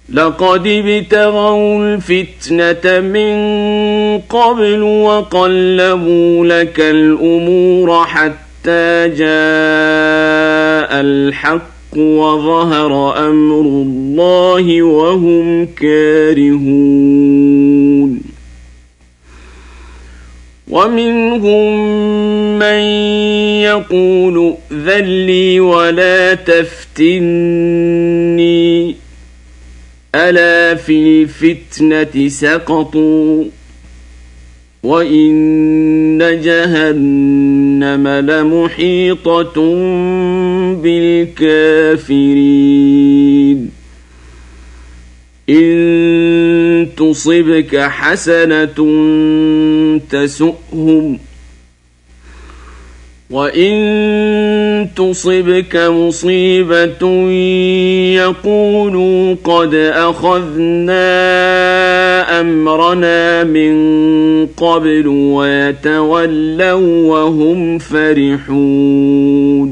لقد ابتغوا الفتنة من قبل وقلبوا لك الأمور حتى جاء الحق وظهر أمر الله وهم كارهون ومنهم من يقول ائذن لي ولا تفتني ألا في الفتنة سقطوا وإن جهنم لمحيطة بالكافرين إن تصبك حسنة تسؤهم وإن تصبك مصيبة يقولوا قد أخذنا أمرنا من قبل ويتولوا وهم فرحون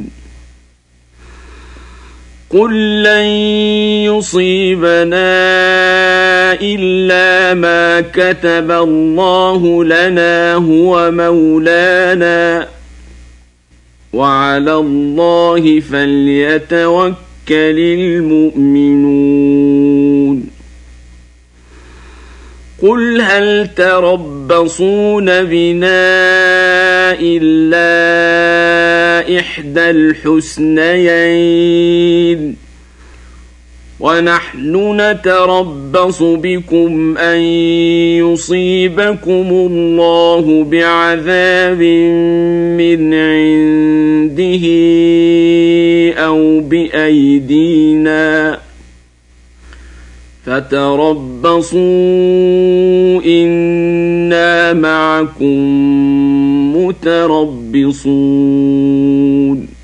قل لن يصيبنا إلا ما كتب الله لنا هو مولانا وعلى الله فليتوكل المؤمنون قل هل تربصون بنا إلا إحدى الحسنيين ونحن نتربص بكم أن يصيبكم الله بعذاب من عنده أو بأيدينا فتربصوا إنا معكم متربصون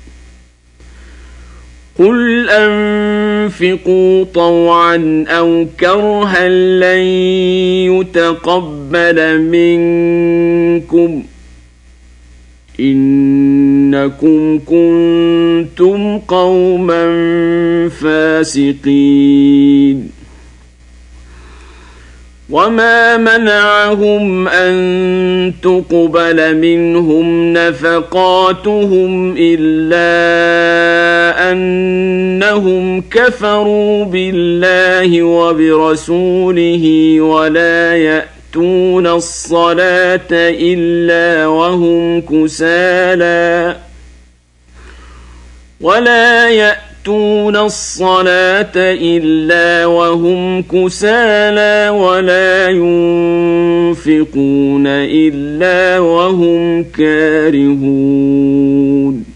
قل أنفقوا طوعا أو كرها لن يتقبل منكم إنكم كنتم قوما فاسقين وما منعهم أن تقبل منهم نفقاتهم إلا أنهم كفروا بالله وبرسوله ولا يأتون الصلاة إلا وهم كسالى ولا ينفقون إلا وهم كارهون